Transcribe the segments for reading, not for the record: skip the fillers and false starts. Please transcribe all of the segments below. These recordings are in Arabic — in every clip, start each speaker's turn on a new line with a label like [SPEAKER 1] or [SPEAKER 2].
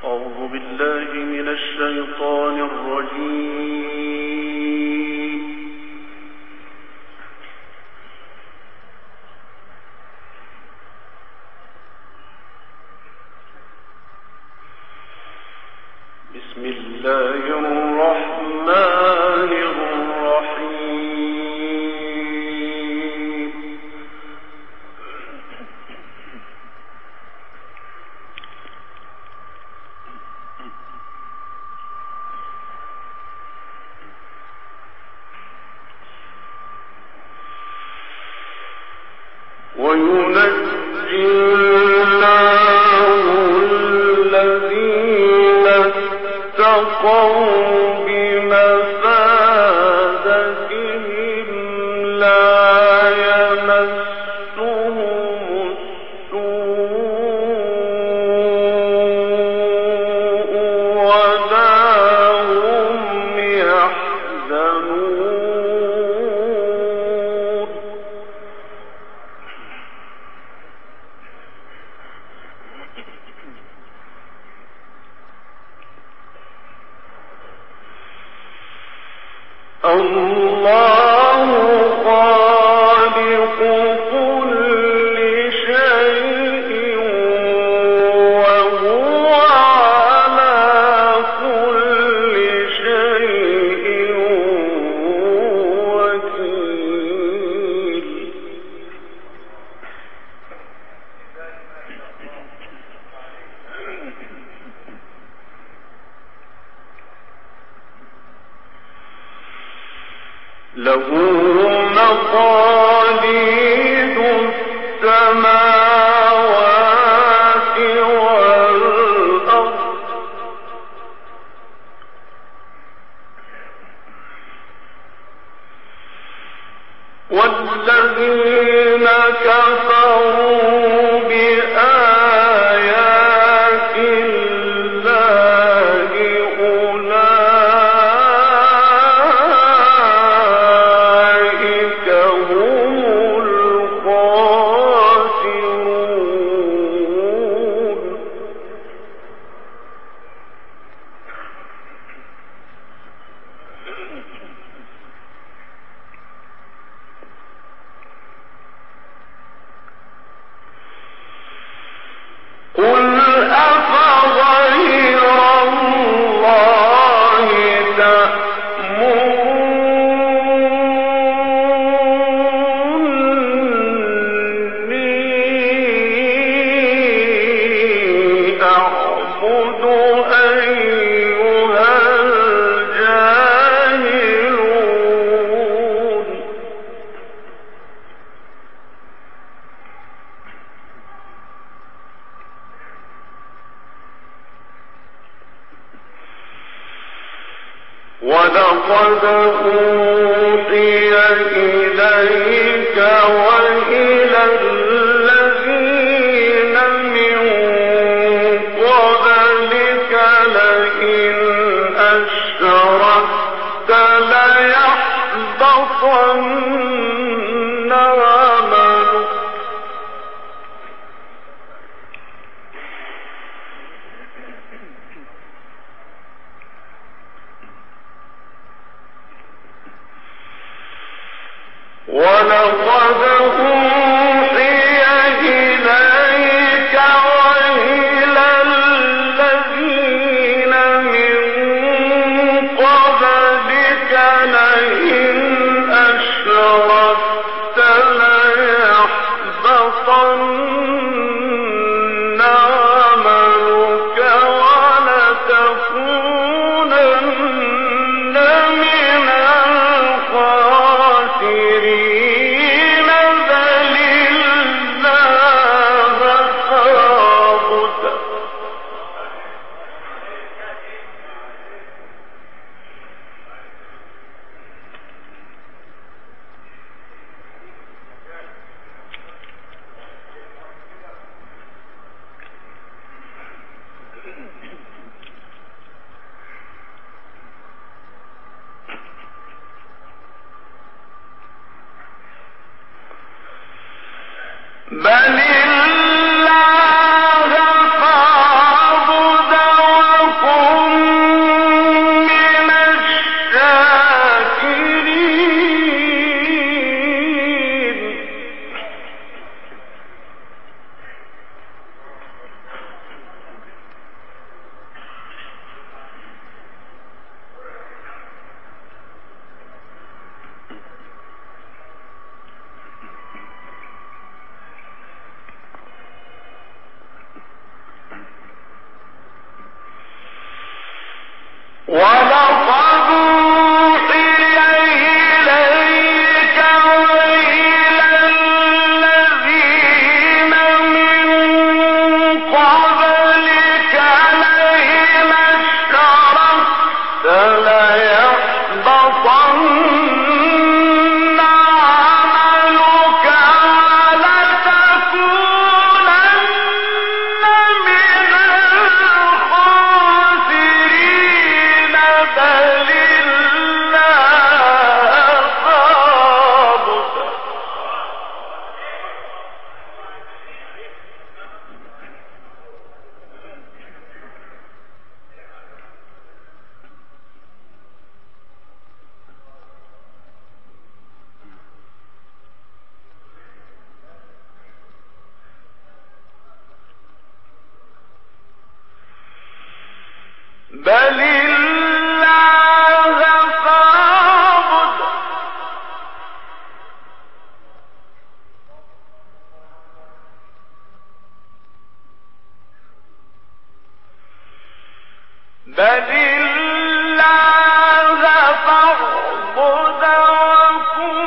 [SPEAKER 1] أعوذ بالله من الشيطان الرجيم. بسم الله الرحمن الرحيم. وينجي الله الذين اتقوا بمفازتهم لا يمسهم السوء ولا هم يحزنون. الله خالق كل شيء وهو على كل شيء وكيل. له مقاليد السماوات والأرض والذين كفروا بآيات الله أولئك هم الخاسرون. قل أفغير الله تأمروني أعبد أيها الجاهلون. ولقد أوحي إليك وإلى الذين من قبلك لئن أشركت ليحبطن عملك ولقد أوحي إليك وإلى الذين من قبلك لئن أشركت بل الله فاعبد وكن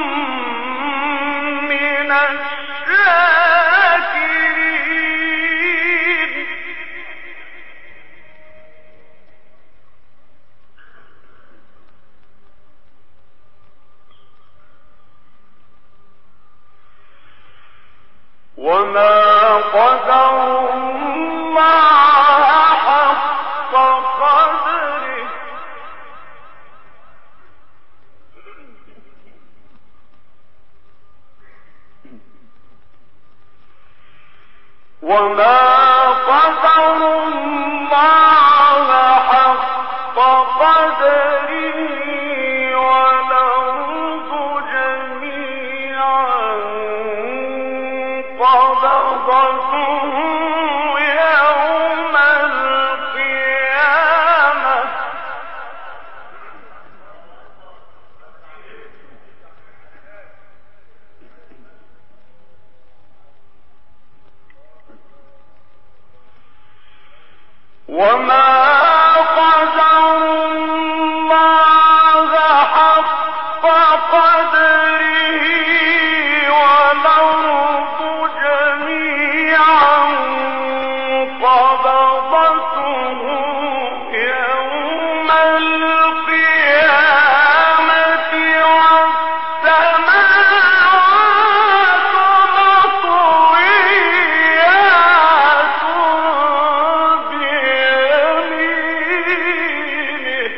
[SPEAKER 1] من الشاكرين وما قدروا الله حق قدره والأرض جميعا قبضته يوم القيامة وما قدروا الله حق قدره والأرض جميعا قبضته يوم القيامة والسماوات مطويات بيمينه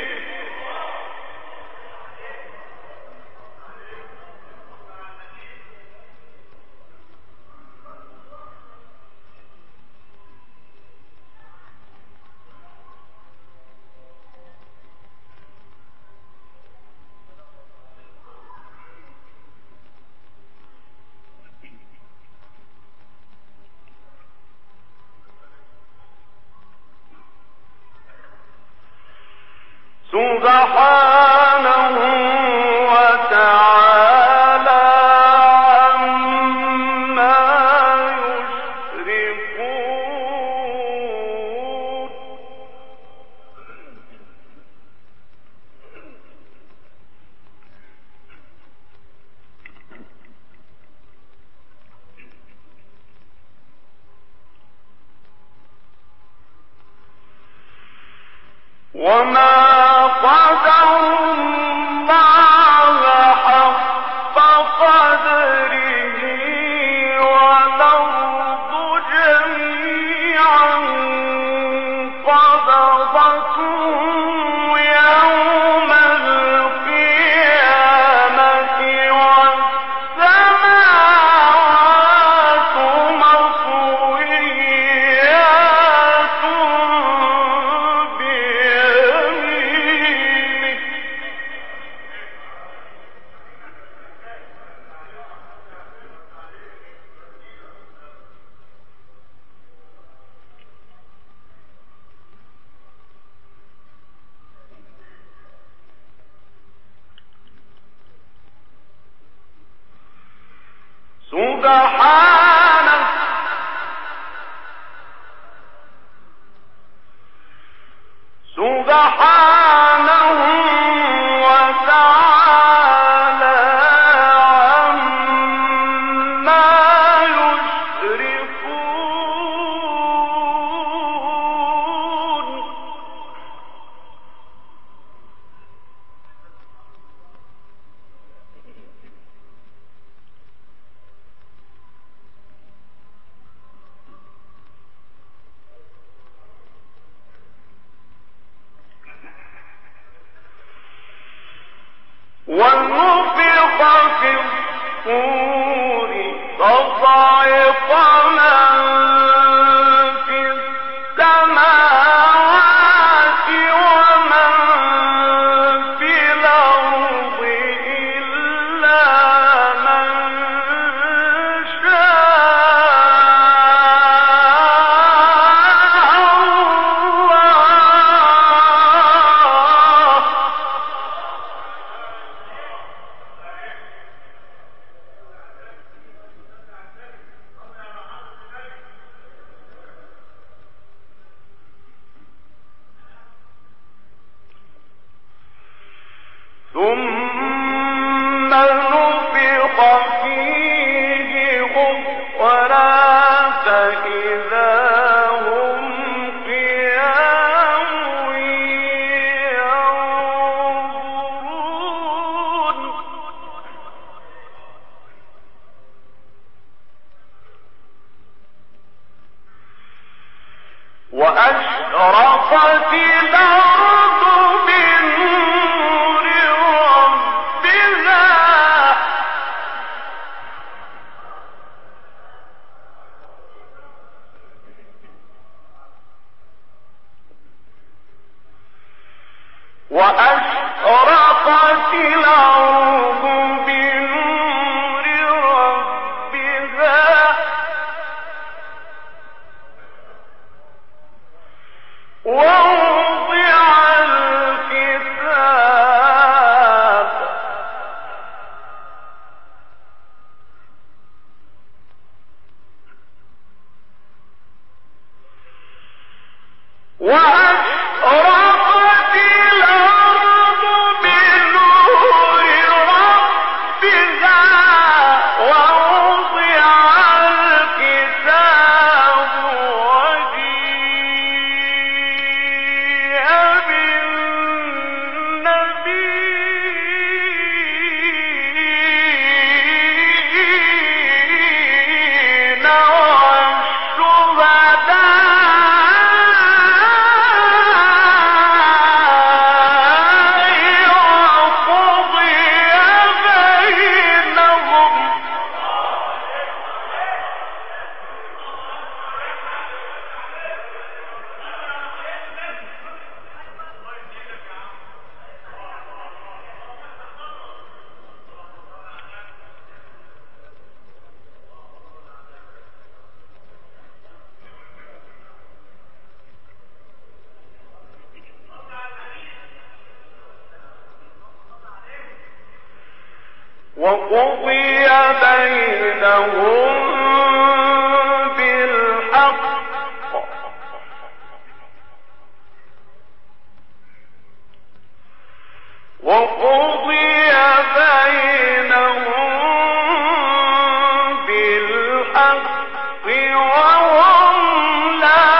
[SPEAKER 1] سبحانه وتعالى عما يشركون وما قدروا الله حق قدره والأرض جميعا قبضته يوم القيامة والسماوات مطويات بيمينه سبحانه سبحانه وتعالى عما يشركون وأشرقت الأرض بنور ربها وأشرقت الأرض بنور ربها ووضع الكتاب وأشرقت الأرض بنور ربها ووضع الكتاب وجيء بالنبيين وقضي بينهم بالحق وقضي بينهم بالحق وهم لا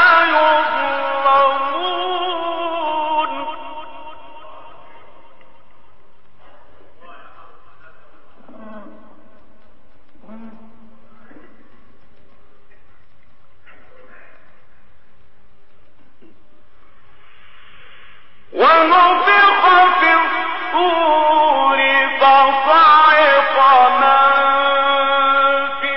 [SPEAKER 1] يظلمون ونفخ في الصور فصعق من في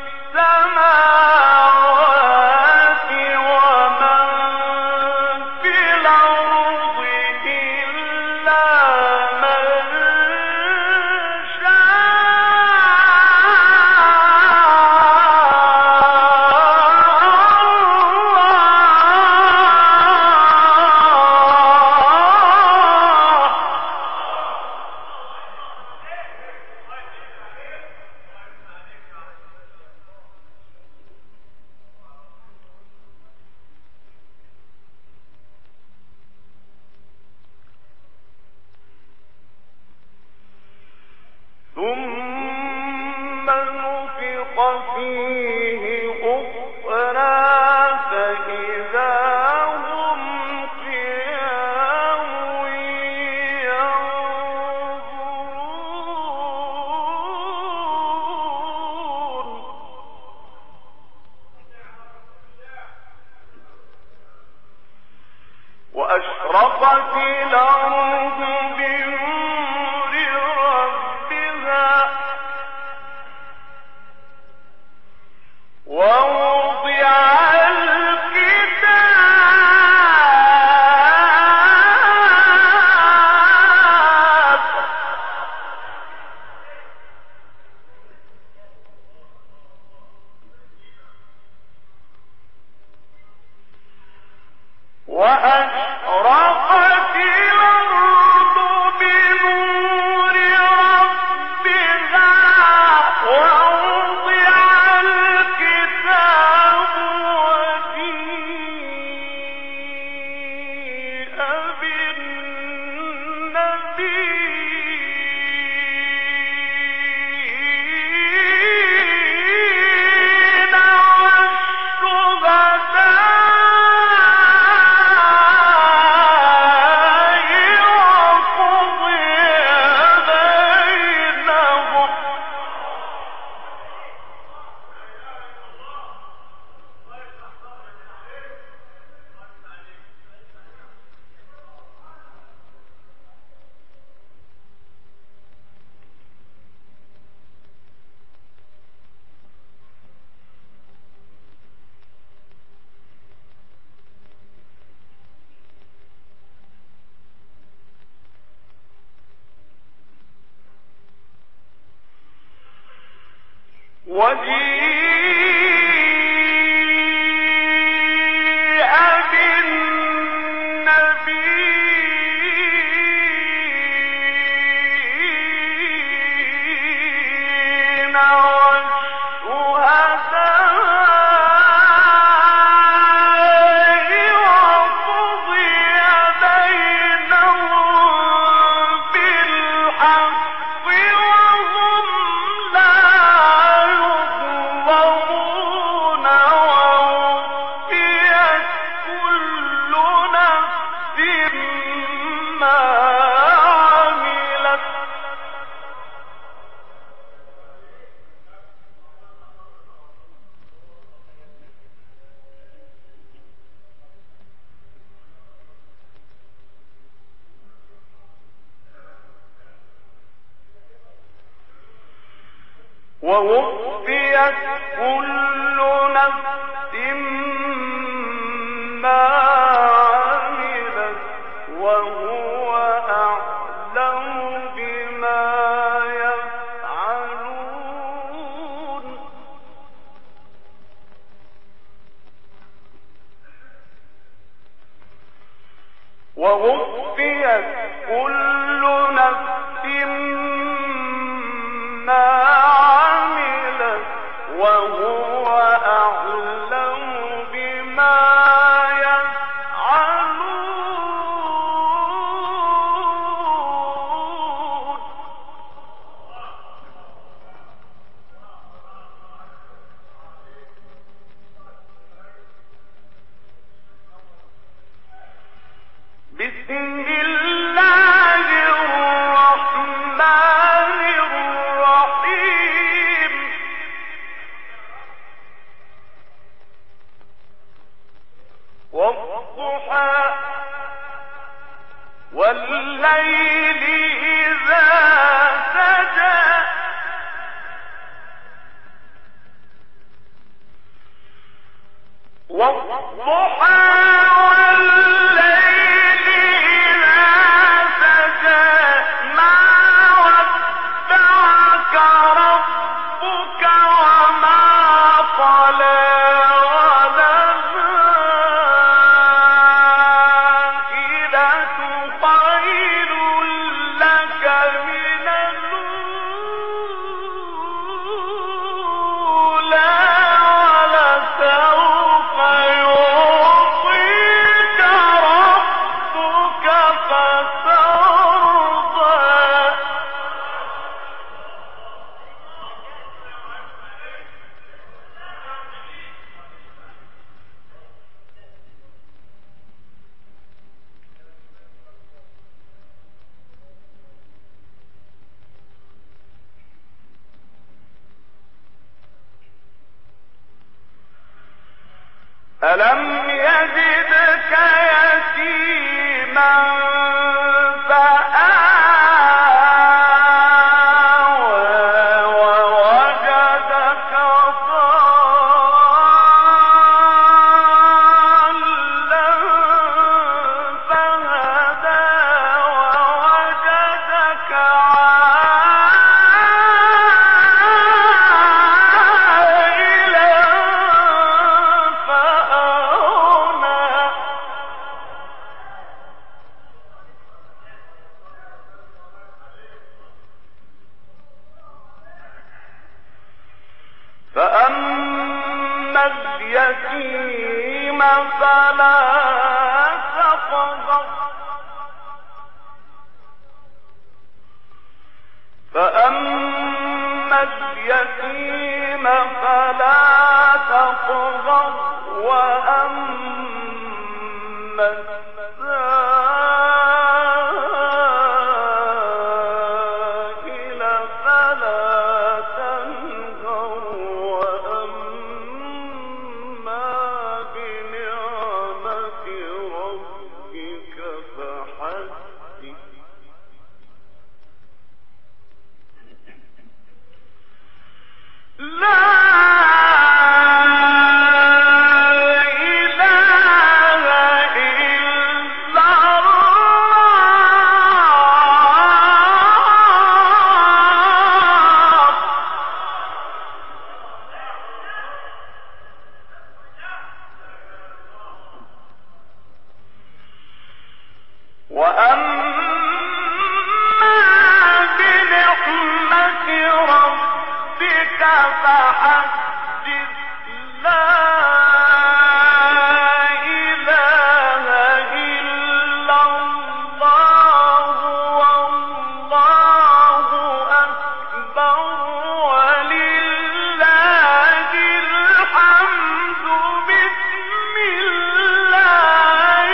[SPEAKER 1] السماوات ومن في الأرض إلا من ثم نفخ فيه أخرى فإذا هم قيام ينظرون وأشرقت الأرض بنور ربها ووضع الكتاب وأشرقت الأرض بنور ربها ووضع الكتاب وجيء بالنبيين والشهداء ووفيت كل نفس ما عملت وهو أعلم بما يفعلون ووفيت كل نفس ما عملت وهو أعلم بما يفعلون بسم الله الرحمن الرحيم والضحى والليل إذا سجى والضحى والليل إذا سجى ما ودعك ربك وما قلى وللآخرة خير لك من الأولى ولسوف يعطيك ربك فترضى ألم يجدك يتيما فآوى ووجدك ضالا فهدى ووجدك عائلا فأغنى فأما اليتيم فلا تقهر فأما اليتيم فلا تقهر وأما السائل فلا تنهر وأما بنعمة ربك فحدث لا إله وأما بنعمة ربك فحدث. لا إله إلا الله والله أكبر ولله الحمد. بسم الله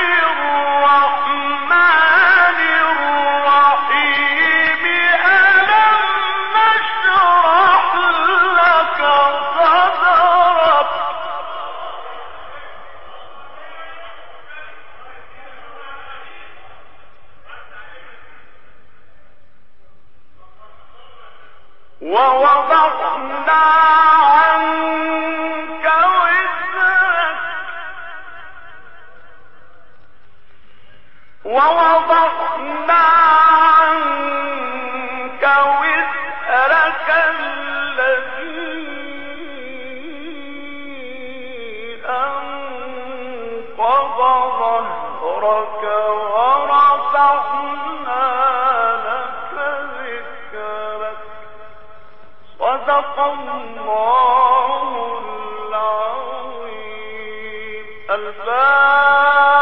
[SPEAKER 1] الرحمن الرحيم. ألم نشرح لك صدرك. ووضعنا عنك وزرك. ووضعنا عنك وزرك الذي أنقض ظهرك ورفعنا لك ذكرك. صدق الله العظيم. الفاتحة.